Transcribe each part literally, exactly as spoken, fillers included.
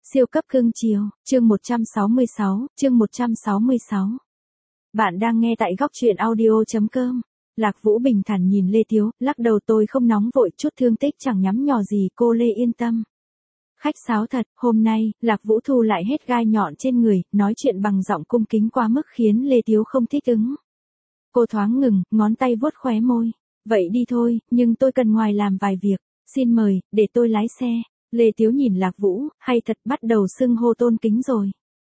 Siêu cấp cưng chiều, chương một trăm sáu mươi sáu, chương một trăm sáu mươi sáu. Bạn đang nghe tại góc truyện audio chấm com. Lạc Vũ bình thản nhìn Lê Tiếu, lắc đầu tôi không nóng vội, chút thương tích chẳng nhắm nhò gì, cô Lê yên tâm. Khách sáo thật, hôm nay, Lạc Vũ thu lại hết gai nhọn trên người, nói chuyện bằng giọng cung kính quá mức khiến Lê Tiếu không thích ứng. Cô thoáng ngừng, ngón tay vuốt khóe môi. Vậy đi thôi, nhưng tôi cần ngoài làm vài việc, xin mời, để tôi lái xe. Lê Tiếu nhìn Lạc Vũ, hay thật bắt đầu xưng hô tôn kính rồi.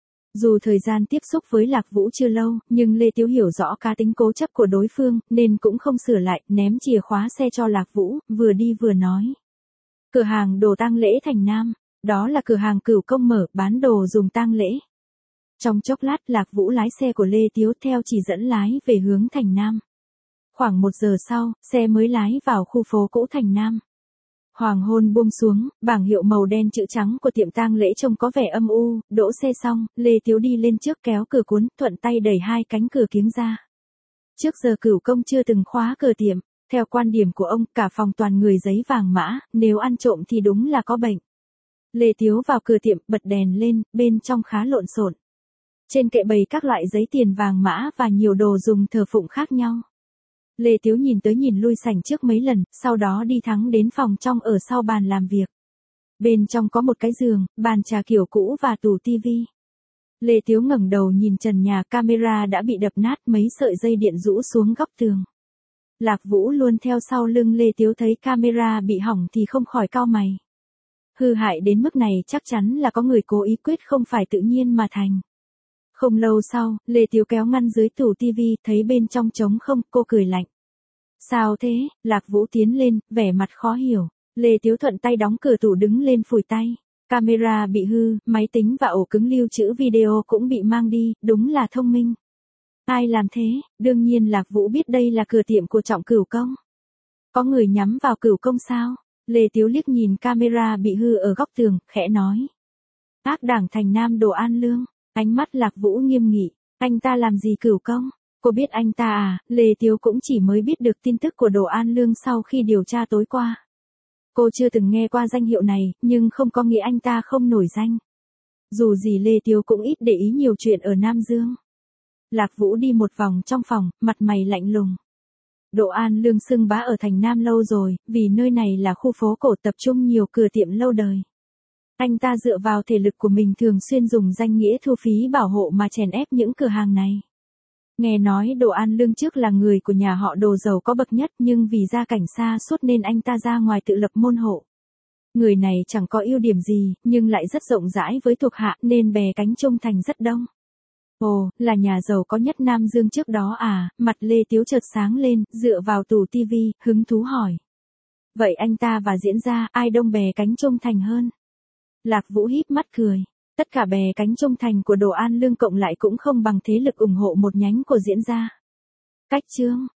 Dù thời gian tiếp xúc với Lạc Vũ chưa lâu, nhưng Lê Tiếu hiểu rõ cá tính cố chấp của đối phương, nên cũng không sửa lại, ném chìa khóa xe cho Lạc Vũ, vừa đi vừa nói. Cửa hàng đồ tang lễ Thành Nam, đó là cửa hàng Cửu Công mở, bán đồ dùng tang lễ. Trong chốc lát Lạc Vũ lái xe của Lê Tiếu theo chỉ dẫn lái về hướng Thành Nam. Khoảng một giờ sau, xe mới lái vào khu phố cũ Thành Nam. Hoàng hôn buông xuống, bảng hiệu màu đen chữ trắng của tiệm tang lễ trông có vẻ âm u, đỗ xe xong, Lê Tiếu đi lên trước kéo cửa cuốn, thuận tay đẩy hai cánh cửa kiếng ra. Trước giờ Cửu Công chưa từng khóa cửa tiệm, theo quan điểm của ông, cả phòng toàn người giấy vàng mã, nếu ăn trộm thì đúng là có bệnh. Lê Tiếu vào cửa tiệm, bật đèn lên, bên trong khá lộn xộn. Trên kệ bày các loại giấy tiền vàng mã và nhiều đồ dùng thờ phụng khác nhau. Lê Tiếu nhìn tới nhìn lui sảnh trước mấy lần, sau đó đi thẳng đến phòng trong ở sau bàn làm việc. Bên trong có một cái giường, bàn trà kiểu cũ và tủ tivi. Lê Tiếu ngẩng đầu nhìn trần nhà, camera đã bị đập nát, mấy sợi dây điện rũ xuống góc tường. Lạc Vũ luôn theo sau lưng Lê Tiếu, thấy camera bị hỏng thì không khỏi cau mày. Hư hại đến mức này chắc chắn là có người cố ý, quyết không phải tự nhiên mà thành. Không lâu sau, Lê Tiếu kéo ngăn dưới tủ tivi, thấy bên trong trống không, cô cười lạnh. Sao thế? Lạc Vũ tiến lên, vẻ mặt khó hiểu. Lê Tiếu thuận tay đóng cửa tủ, đứng lên phủi tay. Camera bị hư, máy tính và ổ cứng lưu trữ video cũng bị mang đi, đúng là thông minh. Ai làm thế? Đương nhiên Lạc Vũ biết đây là cửa tiệm của Trọng Cửu Công. Có người nhắm vào Cửu Công sao? Lê Tiếu liếc nhìn camera bị hư ở góc tường, khẽ nói. Ác đảng Thành Nam Đồ An Lương. Ánh mắt Lạc Vũ nghiêm nghị, anh ta làm gì Cửu Công? Cô biết anh ta à? Lê Tiếu cũng chỉ mới biết được tin tức của Đồ An Lương sau khi điều tra tối qua. Cô chưa từng nghe qua danh hiệu này, nhưng không có nghĩa anh ta không nổi danh. Dù gì Lê Tiếu cũng ít để ý nhiều chuyện ở Nam Dương. Lạc Vũ đi một vòng trong phòng, mặt mày lạnh lùng. Đồ An Lương xưng bá ở Thành Nam lâu rồi, vì nơi này là khu phố cổ tập trung nhiều cửa tiệm lâu đời. Anh ta dựa vào thể lực của mình thường xuyên dùng danh nghĩa thu phí bảo hộ mà chèn ép những cửa hàng này. Nghe nói Đồ An Lương trước là người của nhà họ Đồ giàu có bậc nhất, nhưng vì gia cảnh xa suốt nên anh ta ra ngoài tự lập môn hộ. Người này chẳng có ưu điểm gì, nhưng lại rất rộng rãi với thuộc hạ nên bè cánh trung thành rất đông. Ồ, là nhà giàu có nhất Nam Dương trước đó à? Mặt Lê Tiếu chợt sáng lên, dựa vào tủ tivi, hứng thú hỏi. Vậy anh ta và Diễn Gia, ai đông bè cánh trung thành hơn? Lạc Vũ híp mắt cười. Tất cả bè cánh trung thành của Đồ An Lương cộng lại cũng không bằng thế lực ủng hộ một nhánh của Diễn Gia. Cách chương,